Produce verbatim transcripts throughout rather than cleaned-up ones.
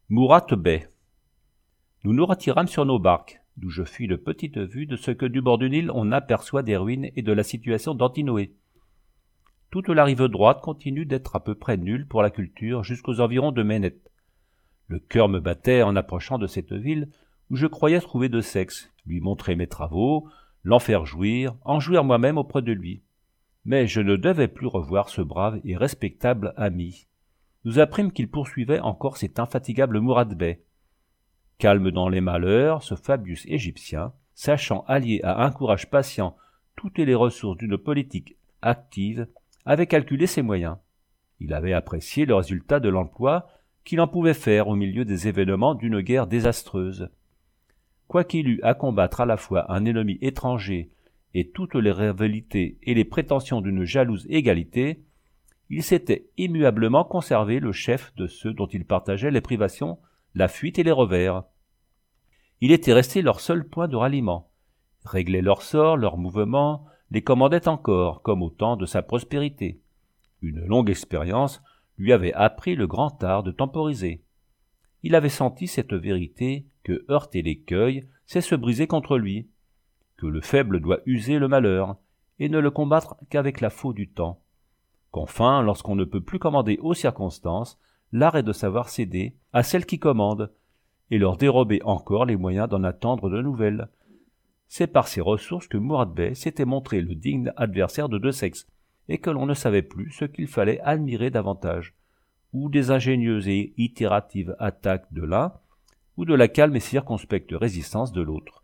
Murat Bey. Nous nous retirâmes sur nos barques, d'où je fis de petite vue de ce que du bord du Nil on aperçoit des ruines et de la situation d'Antinoé. Toute la rive droite continue d'être à peu près nulle pour la culture jusqu'aux environs de Ménès. Le cœur me battait en approchant de cette ville où je croyais trouver de sexe, lui montrer mes travaux, l'en faire jouir, en jouir moi-même auprès de lui. Mais je ne devais plus revoir ce brave et respectable ami. Nous apprîmes qu'il poursuivait encore cet infatigable Murat Bey. Calme dans les malheurs, ce Fabius égyptien, sachant allier à un courage patient toutes les ressources d'une politique active, avait calculé ses moyens. Il avait apprécié le résultat de l'emploi qu'il en pouvait faire au milieu des événements d'une guerre désastreuse. Quoiqu'il eût à combattre à la fois un ennemi étranger et toutes les rivalités et les prétentions d'une jalouse égalité, il s'était immuablement conservé le chef de ceux dont il partageait les privations, la fuite et les revers. Il était resté leur seul point de ralliement, réglait leur sort, leurs mouvements, les commandait encore, comme au temps de sa prospérité. Une longue expérience lui avait appris le grand art de temporiser. Il avait senti cette vérité que heurter l'écueil, c'est se briser contre lui, que le faible doit user le malheur, et ne le combattre qu'avec la faux du temps, qu'enfin, lorsqu'on ne peut plus commander aux circonstances, l'art est de savoir céder à celles qui commandent, et leur dérober encore les moyens d'en attendre de nouvelles. C'est par ces ressources que Murat Bey s'était montré le digne adversaire de deux sexes, et que l'on ne savait plus ce qu'il fallait admirer davantage, ou des ingénieuses et itératives attaques de l'un, ou de la calme et circonspecte résistance de l'autre.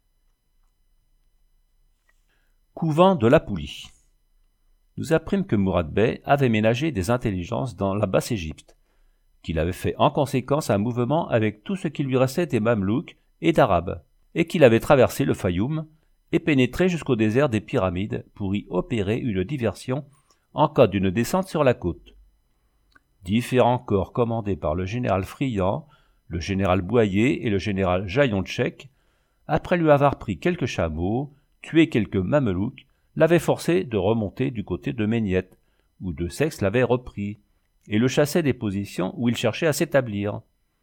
Couvent de la Poulie. Nous apprîmes que Murat Bey avait ménagé des intelligences dans la Basse-Égypte, qu'il avait fait en conséquence un mouvement avec tout ce qui lui restait des Mamelouks et d'Arabes, et qu'il avait traversé le Fayoum et pénétré jusqu'au désert des Pyramides pour y opérer une diversion en cas d'une descente sur la côte. Différents corps commandés par le général Friant, le général Boyer et le général Jaïontchek, après lui avoir pris quelques chameaux, tué quelques Mamelouks, l'avaient forcé de remonter du côté de Méniet, où De Sex l'avait repris, et le chassait des positions où il cherchait à s'établir.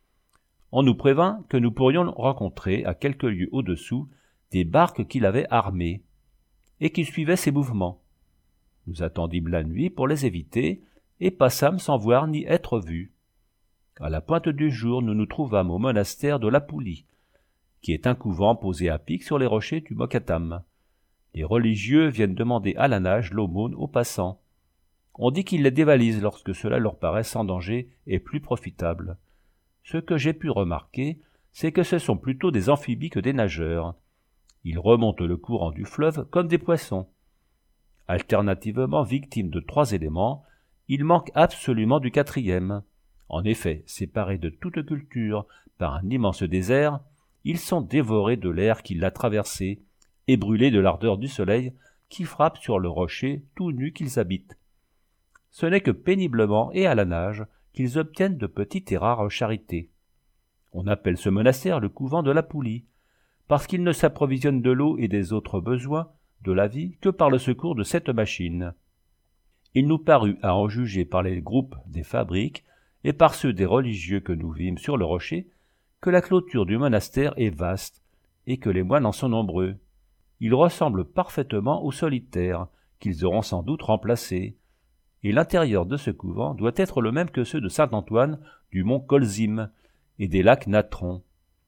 On nous prévint que nous pourrions rencontrer, à quelques lieues au-dessous, des barques qu'il avait armées, et qui suivaient ses mouvements. Nous attendîmes la nuit pour les éviter, et passâmes sans voir ni être vus. À la pointe du jour, nous nous trouvâmes au monastère de la Poulie, qui est un couvent posé à pic sur les rochers du Mokattam. Les religieux viennent demander à la nage l'aumône aux passants. On dit qu'ils les dévalisent lorsque cela leur paraît sans danger et plus profitable. Ce que j'ai pu remarquer, c'est que ce sont plutôt des amphibies que des nageurs. Ils remontent le courant du fleuve comme des poissons. Alternativement victimes de trois éléments, ils manquent absolument du quatrième. En effet, séparés de toute culture par un immense désert, ils sont dévorés de l'air qui l'a traversé et brûlés de l'ardeur du soleil qui frappe sur le rocher tout nu qu'ils habitent. Ce n'est que péniblement et à la nage qu'ils obtiennent de petites et rares charités. On appelle ce monastère le couvent de la Poulie, parce qu'il ne s'approvisionne de l'eau et des autres besoins de la vie que par le secours de cette machine. Il nous parut, à en juger par les groupes des fabriques et par ceux des religieux que nous vîmes sur le rocher, que la clôture du monastère est vaste et que les moines en sont nombreux. Ils ressemblent parfaitement aux solitaires, qu'ils auront sans doute remplacés, et l'intérieur de ce couvent doit être le même que ceux de Saint-Antoine, du mont Colzim et des lacs Natron.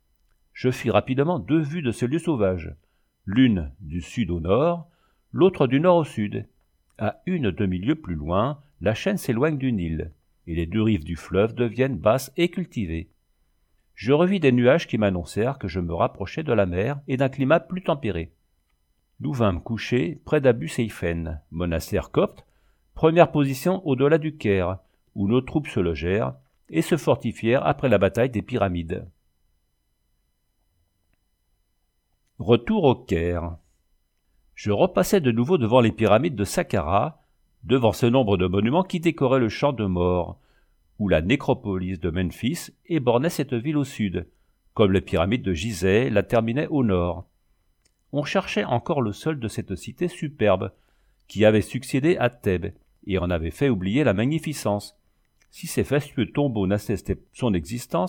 Je fis rapidement deux vues de ce lieu sauvage, l'une du sud au nord, l'autre du nord au sud. À une demi-lieue plus loin, la chaîne s'éloigne du Nil, et les deux rives du fleuve deviennent basses et cultivées. Je revis des nuages qui m'annoncèrent que je me rapprochais de la mer et d'un climat plus tempéré. Nous vînmes coucher près d'Abu Seifen, monastère copte, première position au-delà du Caire, où nos troupes se logèrent et se fortifièrent après la bataille des Pyramides. Retour au Caire. Je repassai de nouveau devant les pyramides de Saqqara, devant ce nombre de monuments qui décoraient le champ de mort, où la nécropolis de Memphis ébornait cette ville au sud, comme les pyramides de Gizeh la terminaient au nord. On cherchait encore le sol de cette cité superbe, qui avait succédé à Thèbes, et en avait fait oublier la magnificence. Si ces fastueux tombeaux n'attestaient son existence,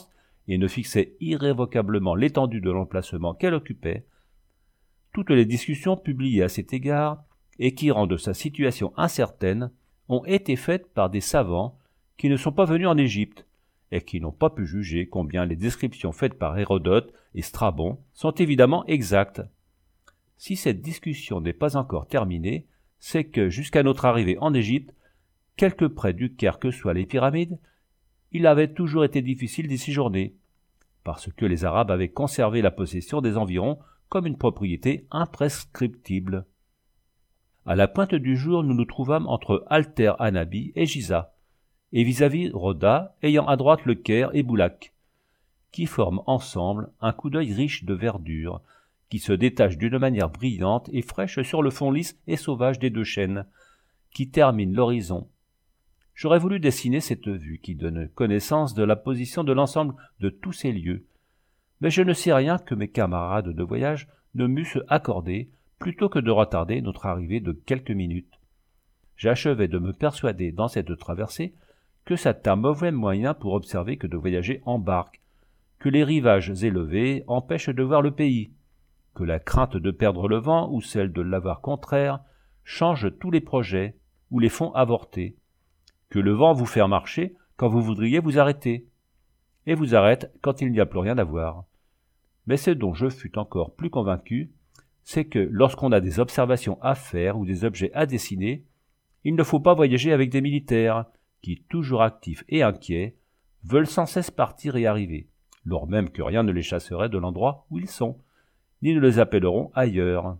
et ne fixait irrévocablement l'étendue de l'emplacement qu'elle occupait, toutes les discussions publiées à cet égard et qui rendent sa situation incertaine ont été faites par des savants qui ne sont pas venus en Égypte et qui n'ont pas pu juger combien les descriptions faites par Hérodote et Strabon sont évidemment exactes. Si cette discussion n'est pas encore terminée, c'est que jusqu'à notre arrivée en Égypte, quelque près du Caire que soient les pyramides, il avait toujours été difficile d'y séjourner, parce que les Arabes avaient conservé la possession des environs comme une propriété imprescriptible. À la pointe du jour, nous nous trouvâmes entre Alter Anabi et Giza, et vis-à-vis Rhoda, ayant à droite le Caire et Boulak, qui forment ensemble un coup d'œil riche de verdure, qui se détache d'une manière brillante et fraîche sur le fond lisse et sauvage des deux chaînes, qui terminent l'horizon. J'aurais voulu dessiner cette vue qui donne connaissance de la position de l'ensemble de tous ces lieux, mais je ne sais rien que mes camarades de voyage ne m'eussent accordé plutôt que de retarder notre arrivée de quelques minutes. J'achevais de me persuader dans cette traversée que c'est un mauvais moyen pour observer que de voyager en barque, que les rivages élevés empêchent de voir le pays, que la crainte de perdre le vent ou celle de l'avoir contraire change tous les projets ou les font avorter, que le vent vous fait marcher quand vous voudriez vous arrêter, et vous arrête quand il n'y a plus rien à voir. Mais ce dont je fus encore plus convaincu, c'est que lorsqu'on a des observations à faire ou des objets à dessiner, il ne faut pas voyager avec des militaires qui, toujours actifs et inquiets, veulent sans cesse partir et arriver, lors même que rien ne les chasserait de l'endroit où ils sont, ni ne les appelleront ailleurs.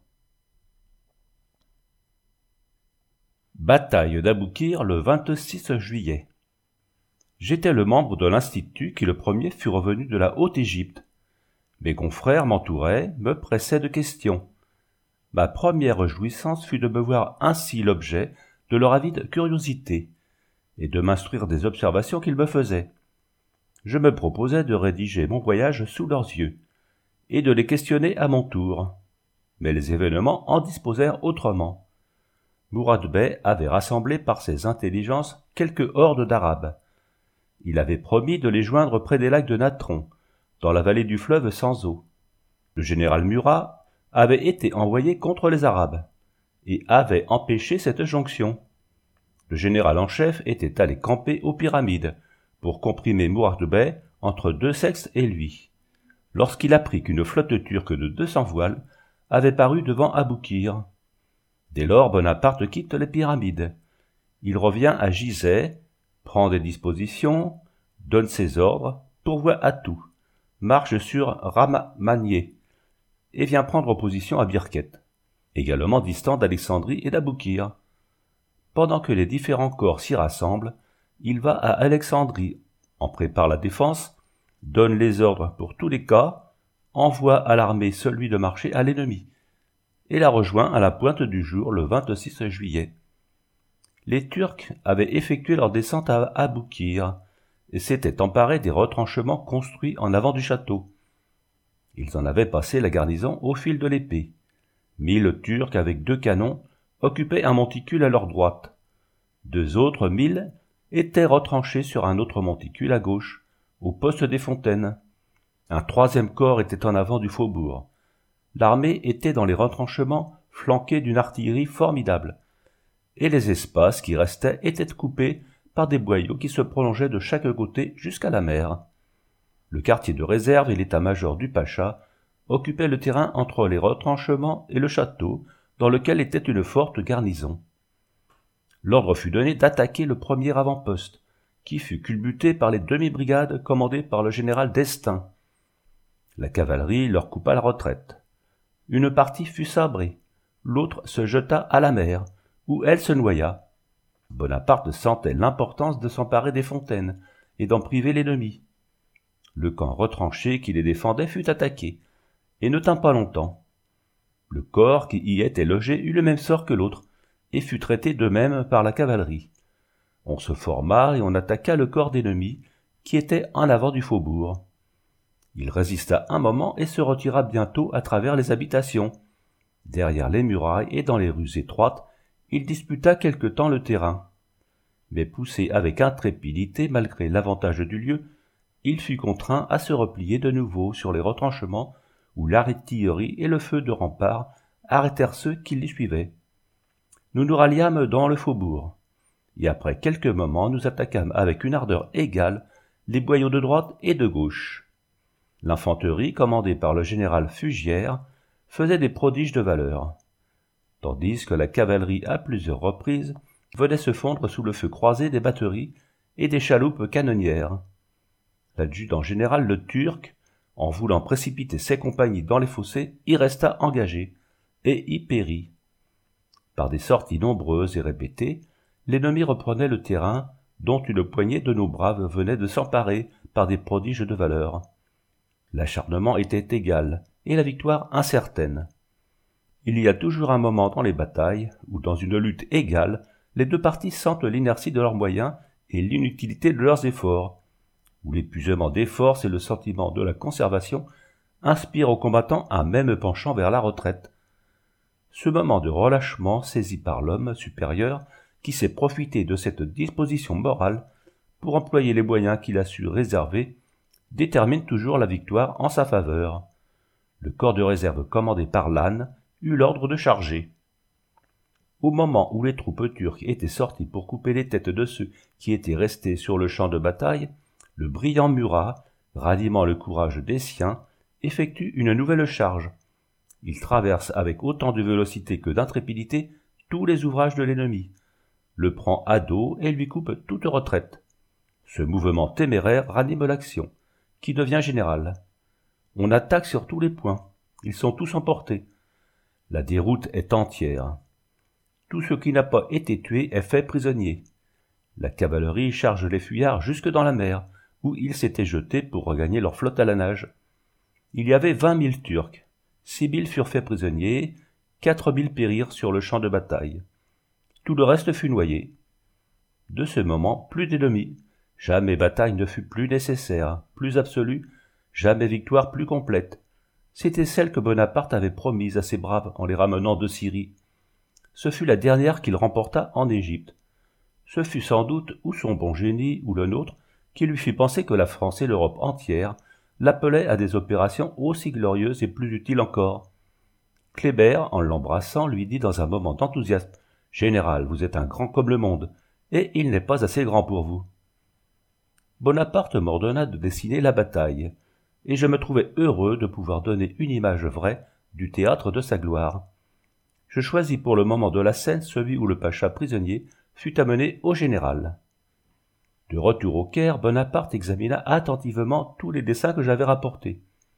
Bataille d'Aboukir le vingt-six juillet. J'étais le membre de l'Institut qui le premier fut revenu de la Haute-Égypte. Mes confrères m'entouraient, me pressaient de questions. Ma première jouissance fut de me voir ainsi l'objet de leur avide curiosité, et de m'instruire des observations qu'ils me faisaient. Je me proposais de rédiger mon voyage sous leurs yeux, et de les questionner à mon tour. Mais les événements en disposèrent autrement. Mourad Bey avait rassemblé par ses intelligences quelques hordes d'Arabes. Il avait promis de les joindre près des lacs de Natron, dans la vallée du fleuve sans eau. Le général Murat avait été envoyé contre les Arabes, et avait empêché cette jonction. Le général en chef était allé camper aux pyramides, pour comprimer Mourad Bey entre deux sexes et lui, lorsqu'il apprit qu'une flotte turque de deux cents voiles avait paru devant Aboukir. Dès lors, Bonaparte quitte les pyramides. Il revient à Gizeh, prend des dispositions, donne ses ordres, pourvoit à tout, marche sur Ramanieh, et vient prendre position à Birket, également distant d'Alexandrie et d'Aboukir. Pendant que les différents corps s'y rassemblent, il va à Alexandrie, en prépare la défense, donne les ordres pour tous les cas, envoie à l'armée celui de marcher à l'ennemi, et la rejoint à la pointe du jour le vingt-six juillet. Les Turcs avaient effectué leur descente à Aboukir, et s'étaient emparés des retranchements construits en avant du château. Ils en avaient passé la garnison au fil de l'épée. Mille Turcs avec deux canons occupaient un monticule à leur droite. Deux autres mille étaient retranchés sur un autre monticule à gauche, au poste des fontaines. Un troisième corps était en avant du faubourg. L'armée était dans les retranchements, flanquée d'une artillerie formidable, et les espaces qui restaient étaient coupés par des boyaux qui se prolongeaient de chaque côté jusqu'à la mer. Le quartier de réserve et l'état-major du pacha occupaient le terrain entre les retranchements et le château, dans lequel était une forte garnison. L'ordre fut donné d'attaquer le premier avant-poste, qui fut culbuté par les demi-brigades commandées par le général d'Estaing. La cavalerie leur coupa la retraite. Une partie fut sabrée, l'autre se jeta à la mer, où elle se noya. Bonaparte sentait l'importance de s'emparer des fontaines et d'en priver l'ennemi. Le camp retranché qui les défendait fut attaqué, et ne tint pas longtemps. Le corps qui y était logé eut le même sort que l'autre, et fut traité de même par la cavalerie. On se forma et on attaqua le corps d'ennemi, qui était en avant du faubourg. Il résista un moment et se retira bientôt à travers les habitations. Derrière les murailles et dans les rues étroites, il disputa quelque temps le terrain. Mais poussé avec intrépidité malgré l'avantage du lieu, il fut contraint à se replier de nouveau sur les retranchements où l'artillerie et le feu de rempart arrêtèrent ceux qui les suivaient. Nous nous ralliâmes dans le faubourg, et après quelques moments nous attaquâmes avec une ardeur égale les boyaux de droite et de gauche. L'infanterie, commandée par le général Fugière, faisait des prodiges de valeur, tandis que la cavalerie, à plusieurs reprises, venait se fondre sous le feu croisé des batteries et des chaloupes canonnières. L'adjudant général Le Turc, en voulant précipiter ses compagnies dans les fossés, y resta engagé, et y périt. Par des sorties nombreuses et répétées, l'ennemi reprenait le terrain dont une poignée de nos braves venait de s'emparer par des prodiges de valeur. L'acharnement était égal, et la victoire incertaine. Il y a toujours un moment dans les batailles où, dans une lutte égale, les deux parties sentent l'inertie de leurs moyens et l'inutilité de leurs efforts, où l'épuisement des forces et le sentiment de la conservation inspirent aux combattants un même penchant vers la retraite. Ce moment de relâchement saisi par l'homme supérieur qui sait profiter de cette disposition morale pour employer les moyens qu'il a su réserver détermine toujours la victoire en sa faveur. Le corps de réserve commandé par Lannes eut l'ordre de charger. Au moment où les troupes turques étaient sorties pour couper les têtes de ceux qui étaient restés sur le champ de bataille, le brillant Murat, ranimant le courage des siens, effectue une nouvelle charge. Il traverse avec autant de vélocité que d'intrépidité tous les ouvrages de l'ennemi, le prend à dos et lui coupe toute retraite. Ce mouvement téméraire ranime l'action, qui devient générale. On attaque sur tous les points, ils sont tous emportés. La déroute est entière. Tout ce qui n'a pas été tué est fait prisonnier. La cavalerie charge les fuyards jusque dans la mer, où ils s'étaient jetés pour regagner leur flotte à la nage. Il y avait vingt mille Turcs. Six mille furent faits prisonniers, quatre mille périrent sur le champ de bataille. Tout le reste fut noyé. De ce moment, plus d'ennemis. Jamais bataille ne fut plus nécessaire, plus absolue, jamais victoire plus complète. C'était celle que Bonaparte avait promise à ses braves en les ramenant de Syrie. Ce fut la dernière qu'il remporta en Égypte. Ce fut sans doute ou son bon génie ou le nôtre qui lui fit penser que la France et l'Europe entière l'appelaient à des opérations aussi glorieuses et plus utiles encore. Kléber, en l'embrassant, lui dit dans un moment d'enthousiasme « Général, vous êtes un grand comme le monde, et il n'est pas assez grand pour vous. » Bonaparte m'ordonna de dessiner la bataille, et je me trouvais heureux de pouvoir donner une image vraie du théâtre de sa gloire. Je choisis pour le moment de la scène celui où le pacha prisonnier fut amené au général. De retour au Caire, Bonaparte examina attentivement tous les dessins que j'avais rapportés.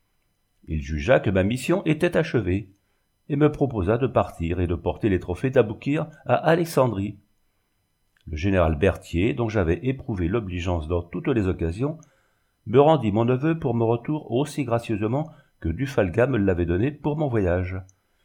Il jugea que ma mission était achevée, et me proposa de partir et de porter les trophées d'Aboukir à Alexandrie. Le général Berthier, dont j'avais éprouvé l'obligeance dans toutes les occasions, me rendit mon neveu pour mon retour aussi gracieusement que Dufalga me l'avait donné pour mon voyage.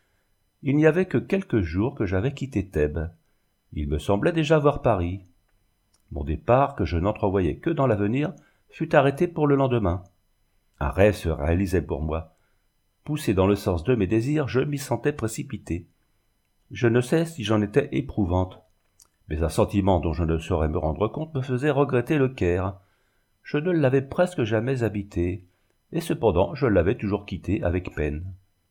Il n'y avait que quelques jours que j'avais quitté Thèbes. Il me semblait déjà voir Paris. Mon départ, que je n'entrevoyais que dans l'avenir, fut arrêté pour le lendemain. Un rêve se réalisait pour moi. Poussé dans le sens de mes désirs, je m'y sentais précipité. Je ne sais si j'en étais éprouvante, mais un sentiment dont je ne saurais me rendre compte me faisait regretter le Caire. Je ne l'avais presque jamais habité, et cependant je l'avais toujours quitté avec peine.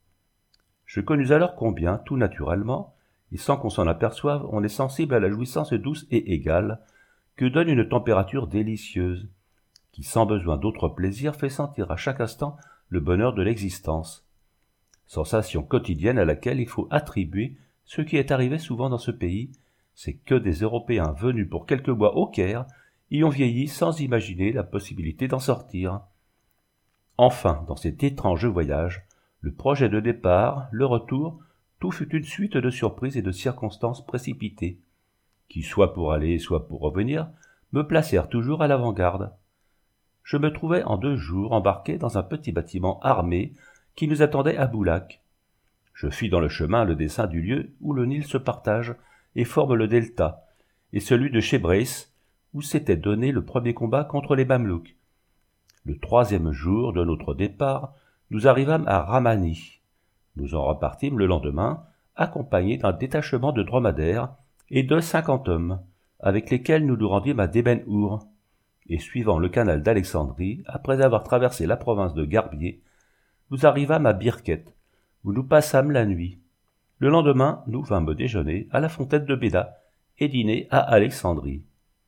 Je connus alors combien, tout naturellement, et sans qu'on s'en aperçoive, on est sensible à la jouissance douce et égale que donne une température délicieuse, qui sans besoin d'autre plaisir fait sentir à chaque instant le bonheur de l'existence. Sensation quotidienne à laquelle il faut attribuer ce qui est arrivé souvent dans ce pays, c'est que des Européens venus pour quelques mois au Caire y ont vieilli sans imaginer la possibilité d'en sortir. Enfin, dans cet étrange voyage, le projet de départ, le retour, tout fut une suite de surprises et de circonstances précipitées, qui, soit pour aller, soit pour revenir, me placèrent toujours à l'avant-garde. Je me trouvais en deux jours embarqué dans un petit bâtiment armé qui nous attendait à Boulac. Je fis dans le chemin le dessin du lieu où le Nil se partage et forme le delta, et celui de Chebreis, où s'était donné le premier combat contre les Mamelouks. Le troisième jour de notre départ, nous arrivâmes à Ramani. Nous en repartîmes le lendemain, accompagnés d'un détachement de dromadaires et de cinquante hommes, avec lesquels nous nous rendîmes à Deben-Our. et suivant le canal d'Alexandrie, après avoir traversé la province de Garbier, nous arrivâmes à Birket, où nous passâmes la nuit. Le lendemain, nous vînmes déjeuner à la fontaine de Béda et dîner à Alexandrie.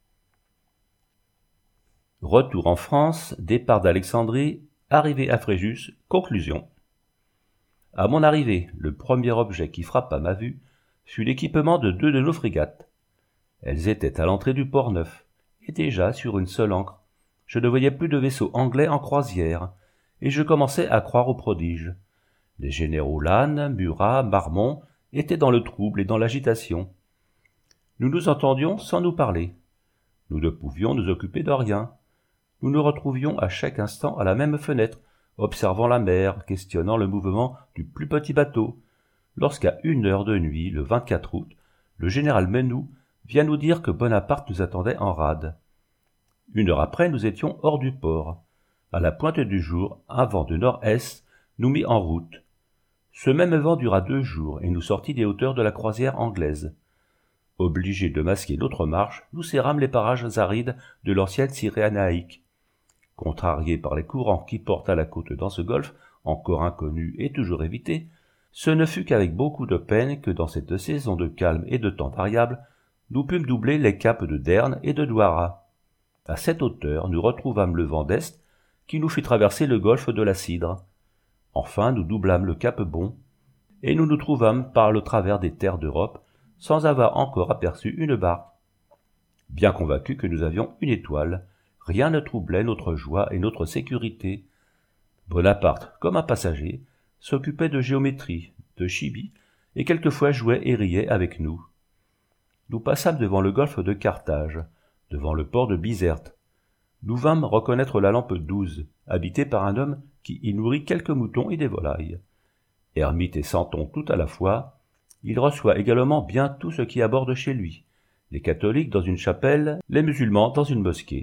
Retour en France, départ d'Alexandrie, arrivée à Fréjus, conclusion. À mon arrivée, le premier objet qui frappa ma vue fut l'équipement de deux de nos frégates. Elles étaient à l'entrée du port Neuf, et déjà sur une seule ancre. Je ne voyais plus de vaisseaux anglais en croisière, et je commençais à croire au prodige. Les généraux Lannes, Murat, Marmont étaient dans le trouble et dans l'agitation. Nous nous entendions sans nous parler. Nous ne pouvions nous occuper de rien. Nous nous retrouvions à chaque instant à la même fenêtre, observant la mer, questionnant le mouvement du plus petit bateau, lorsqu'à une heure de nuit, le vingt-quatre août, le général Menou vient nous dire que Bonaparte nous attendait en rade. Une heure après, nous étions hors du port. À la pointe du jour, un vent de nord-est nous mit en route. Ce même vent dura deux jours et nous sortit des hauteurs de la croisière anglaise. Obligés de masquer notre marche, nous serrâmes les parages arides de l'ancienne Cyrénaïque. Contrariés par les courants qui portent à la côte dans ce golfe, encore inconnu et toujours évité, ce ne fut qu'avec beaucoup de peine que dans cette saison de calme et de temps variable, nous pûmes doubler les caps de Derne et de Douara. À cette hauteur, nous retrouvâmes le vent d'est qui nous fit traverser le golfe de la Cidre. Enfin, nous doublâmes le cap Bon, et nous nous trouvâmes par le travers des terres d'Europe, sans avoir encore aperçu une barque. Bien convaincus que nous avions une étoile, rien ne troublait notre joie et notre sécurité. Bonaparte, comme un passager, s'occupait de géométrie, de chimie, et quelquefois jouait et riait avec nous. Nous passâmes devant le golfe de Carthage, devant le port de Bizerte. Nous vînmes reconnaître la lampe douze, habitée par un homme qui y nourrit quelques moutons et des volailles. Ermite et santon tout à la fois, il reçoit également bien tout ce qui aborde chez lui, les catholiques dans une chapelle, les musulmans dans une mosquée.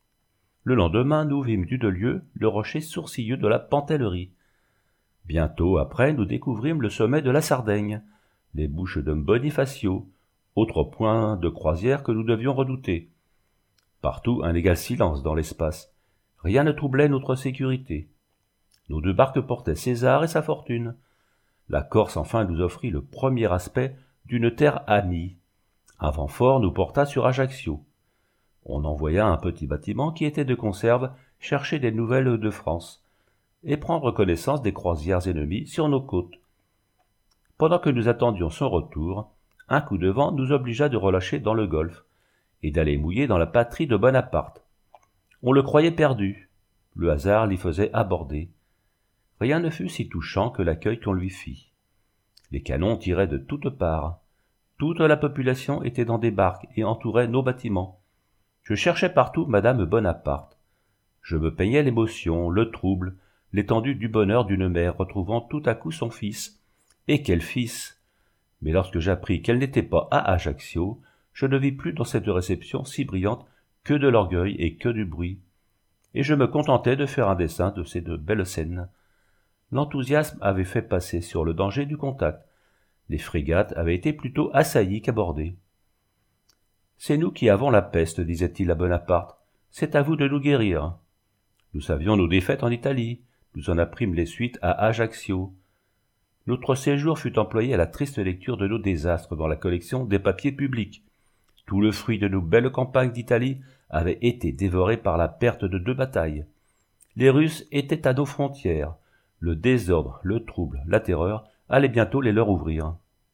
Le lendemain, nous vîmes du de lieu le rocher sourcilleux de la Pantellerie. Bientôt après, nous découvrîmes le sommet de la Sardaigne, les bouches de Bonifacio, autre point de croisière que nous devions redouter. Partout un égal silence dans l'espace. Rien ne troublait notre sécurité. Nos deux barques portaient César et sa fortune. La Corse enfin nous offrit le premier aspect d'une terre amie. Un vent fort nous porta sur Ajaccio. On envoya un petit bâtiment qui était de conserve chercher des nouvelles de France et prendre connaissance des croisières ennemies sur nos côtes. Pendant que nous attendions son retour, un coup de vent nous obligea de relâcher dans le golfe et d'aller mouiller dans la patrie de Bonaparte. On le croyait perdu. Le hasard l'y faisait aborder. Rien ne fut si touchant que l'accueil qu'on lui fit. Les canons tiraient de toutes parts. Toute la population était dans des barques et entourait nos bâtiments. Je cherchais partout Madame Bonaparte. Je me peignais l'émotion, le trouble, l'étendue du bonheur d'une mère retrouvant tout à coup son fils. Et quel fils! Mais lorsque j'appris qu'elle n'était pas à Ajaccio, je ne vis plus dans cette réception si brillante que de l'orgueil et que du bruit. Et je me contentais de faire un dessin de ces deux belles scènes. L'enthousiasme avait fait passer sur le danger du contact. Les frégates avaient été plutôt assaillies qu'abordées. « C'est nous qui avons la peste, disait-il à Bonaparte. C'est à vous de nous guérir. » Nous savions nos défaites en Italie. Nous en apprîmes les suites à Ajaccio. Notre séjour fut employé à la triste lecture de nos désastres dans la collection des papiers publics. Tout le fruit de nos belles campagnes d'Italie avait été dévoré par la perte de deux batailles. Les Russes étaient à nos frontières. Le désordre, le trouble, la terreur allaient bientôt les leur ouvrir.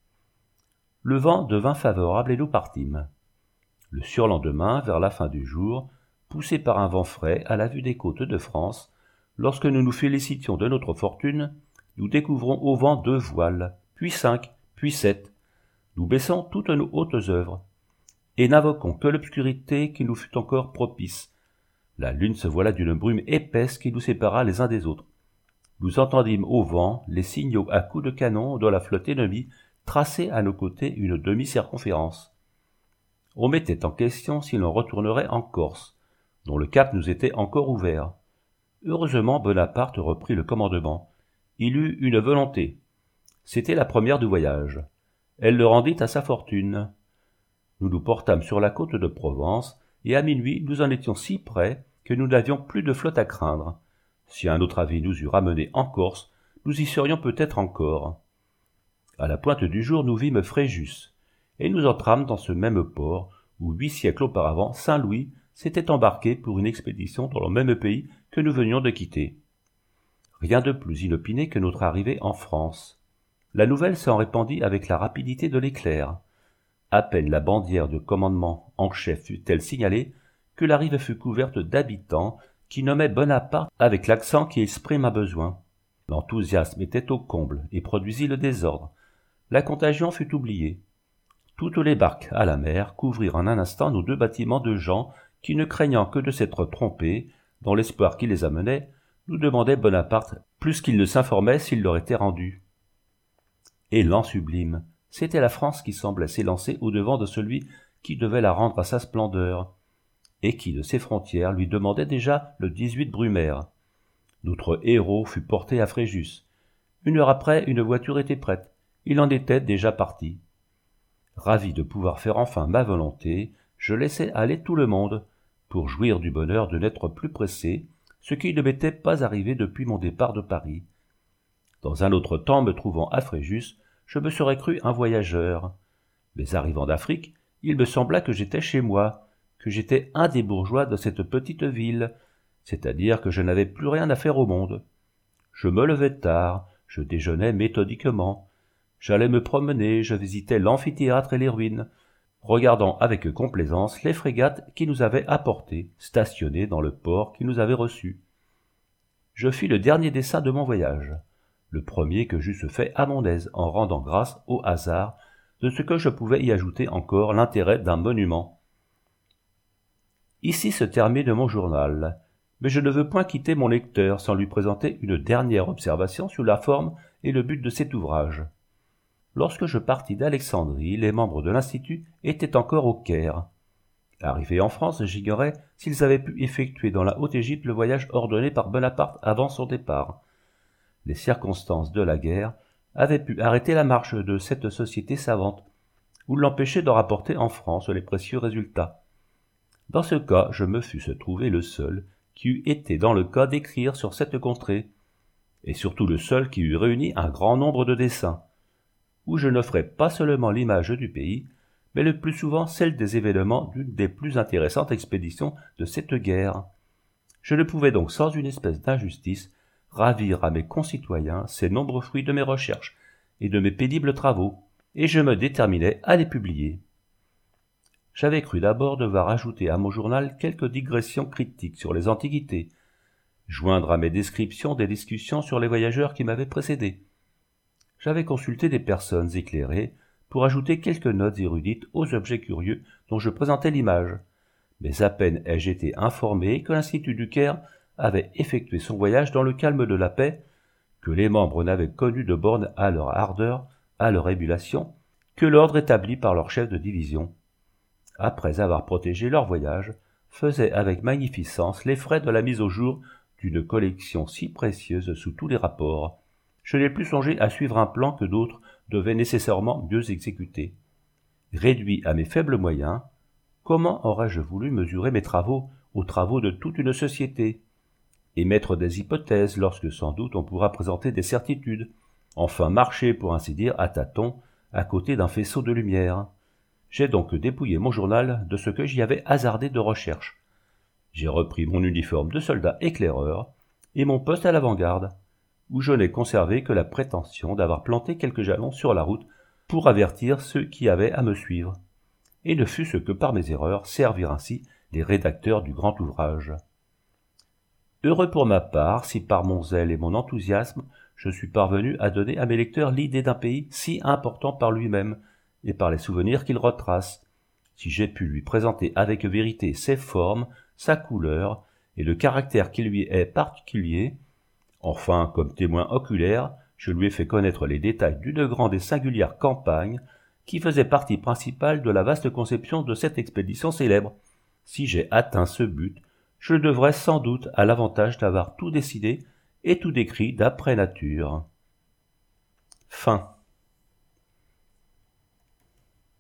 Le vent devint favorable et nous partîmes. Le surlendemain, vers la fin du jour, poussés par un vent frais à la vue des côtes de France, lorsque nous nous félicitions de notre fortune, nous découvrons au vent deux voiles, puis cinq, puis sept. Nous baissons toutes nos hautes œuvres, et n'invoquons que l'obscurité qui nous fut encore propice. La lune se voila d'une brume épaisse qui nous sépara les uns des autres. Nous entendîmes au vent les signaux à coups de canon de la flotte ennemie tracer à nos côtés une demi-circonférence. On mettait en question si l'on retournerait en Corse, dont le cap nous était encore ouvert. Heureusement, Bonaparte reprit le commandement. Il eut une volonté. C'était la première du voyage. Elle le rendit à sa fortune. Nous nous portâmes sur la côte de Provence et à minuit nous en étions si près que nous n'avions plus de flotte à craindre. Si un autre avis nous eût ramenés en Corse, nous y serions peut-être encore. À la pointe du jour, nous vîmes Fréjus, et nous entrâmes dans ce même port où huit siècles auparavant Saint Louis s'était embarqué pour une expédition dans le même pays que nous venions de quitter. Rien de plus inopiné que notre arrivée en France. La nouvelle s'en répandit avec la rapidité de l'éclair. À peine la bandière de commandement en chef fut-elle signalée que la rive fut couverte d'habitants qui nommaient Bonaparte avec l'accent qui exprime un besoin. L'enthousiasme était au comble et produisit le désordre. La contagion fut oubliée. Toutes les barques à la mer couvrirent en un instant nos deux bâtiments de gens qui, ne craignant que de s'être trompés, dans l'espoir qui les amenait, nous demandaient Bonaparte plus qu'ils ne s'informaient s'il leur était rendu. Élan sublime, c'était la France qui semblait s'élancer au-devant de celui qui devait la rendre à sa splendeur, et qui, de ses frontières, lui demandait déjà le dix-huit Brumaire. Notre héros fut porté à Fréjus. Une heure après, une voiture était prête. Il en était déjà parti. Ravi de pouvoir faire enfin ma volonté, je laissai aller tout le monde, pour jouir du bonheur de n'être plus pressé, ce qui ne m'était pas arrivé depuis mon départ de Paris. Dans un autre temps, me trouvant à Fréjus, je me serais cru un voyageur. Mais arrivant d'Afrique, il me sembla que j'étais chez moi, que j'étais un des bourgeois de cette petite ville, c'est-à-dire que je n'avais plus rien à faire au monde. Je me levais tard, je déjeunais méthodiquement, j'allais me promener, je visitais l'amphithéâtre et les ruines, regardant avec complaisance les frégates qui nous avaient apportés, stationnées dans le port qui nous avait reçus. Je fis le dernier dessin de mon voyage, le premier que j'eusse fait à mon aise, en rendant grâce au hasard de ce que je pouvais y ajouter encore l'intérêt d'un monument. Ici se termine mon journal, mais je ne veux point quitter mon lecteur sans lui présenter une dernière observation sur la forme et le but de cet ouvrage. Lorsque je partis d'Alexandrie, les membres de l'Institut étaient encore au Caire. Arrivé en France, j'ignorais s'ils avaient pu effectuer dans la Haute-Égypte le voyage ordonné par Bonaparte avant son départ. Les circonstances de la guerre avaient pu arrêter la marche de cette société savante, ou l'empêcher d'en rapporter en France les précieux résultats. Dans ce cas, je me fusse trouvé le seul qui eût été dans le cas d'écrire sur cette contrée, et surtout le seul qui eût réuni un grand nombre de dessins, où je n'offrais pas seulement l'image du pays, mais le plus souvent celle des événements d'une des plus intéressantes expéditions de cette guerre. Je ne pouvais donc sans une espèce d'injustice ravir à mes concitoyens ces nombreux fruits de mes recherches et de mes pénibles travaux, et je me déterminai à les publier. J'avais cru d'abord devoir ajouter à mon journal quelques digressions critiques sur les antiquités, joindre à mes descriptions des discussions sur les voyageurs qui m'avaient précédé. J'avais consulté des personnes éclairées pour ajouter quelques notes érudites aux objets curieux dont je présentais l'image, mais à peine ai-je été informé que l'Institut du Caire avait effectué son voyage dans le calme de la paix, que les membres n'avaient connu de borne à leur ardeur, à leur émulation, que l'ordre établi par leur chef de division, après avoir protégé leur voyage, faisait avec magnificence les frais de la mise au jour d'une collection si précieuse sous tous les rapports. Je n'ai plus songé à suivre un plan que d'autres devaient nécessairement mieux exécuter. Réduit à mes faibles moyens, comment aurais-je voulu mesurer mes travaux aux travaux de toute une société, émettre des hypothèses lorsque sans doute on pourra présenter des certitudes, enfin marcher pour ainsi dire à tâtons à côté d'un faisceau de lumière. J'ai donc dépouillé mon journal de ce que j'y avais hasardé de recherche. J'ai repris mon uniforme de soldat éclaireur et mon poste à l'avant-garde, où je n'ai conservé que la prétention d'avoir planté quelques jalons sur la route pour avertir ceux qui avaient à me suivre, et ne fût-ce que par mes erreurs servir ainsi les rédacteurs du grand ouvrage. Heureux pour ma part si par mon zèle et mon enthousiasme je suis parvenu à donner à mes lecteurs l'idée d'un pays si important par lui-même et par les souvenirs qu'il retrace, si j'ai pu lui présenter avec vérité ses formes, sa couleur et le caractère qui lui est particulier. Enfin, comme témoin oculaire, je lui ai fait connaître les détails d'une grande et singulière campagne qui faisait partie principale de la vaste conception de cette expédition célèbre. Si j'ai atteint ce but, je le devrais sans doute à l'avantage d'avoir tout décidé et tout décrit d'après nature. Fin.